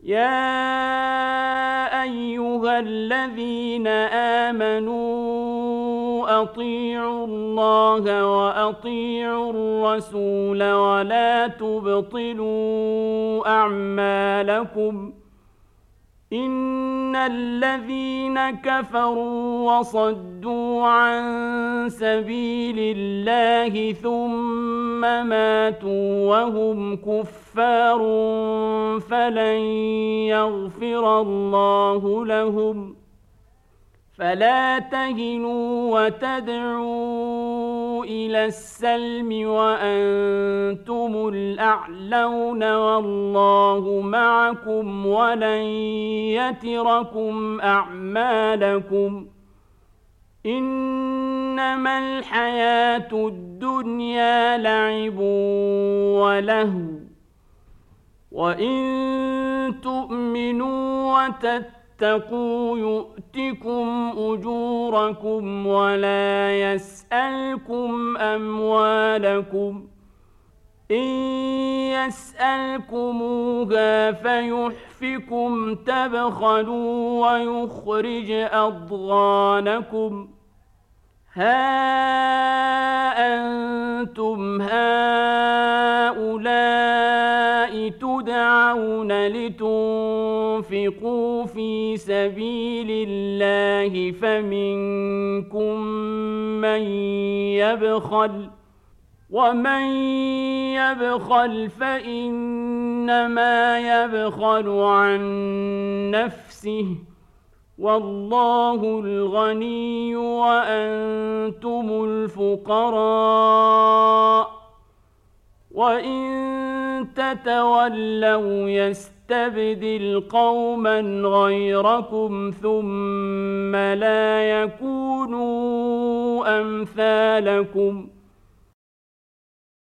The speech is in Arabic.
يا أيها الذين آمنوا أطيعوا الله وأطيعوا الرسول ولا تبطلوا أعمالكم إن الذين كفروا وصدوا عن سبيل الله ثم ماتوا وهم كفار فلن يغفر الله لهم فلا تهنوا وتدعوا إلى السلم وأنتم الأعلون والله معكم ولن يتركم أعمالكم إنما الحياة الدنيا لعب ولهو وإن تؤمنوا وتتقوا يؤتكم أجوركم ولا يسألكم أموالكم إن يسألكموها فيحفكم تبخلوا ويخرج أضغانكم ها أنتم هؤلاء تدعون لتنفقوا في سبيل الله فمنكم من يبخل ومن يبخل فإنما يبخل عن نفسه والله الغني وأنتم الفقراء وإن تتولوا يستبدل قوما غيركم ثم لا يكونوا أمثالكم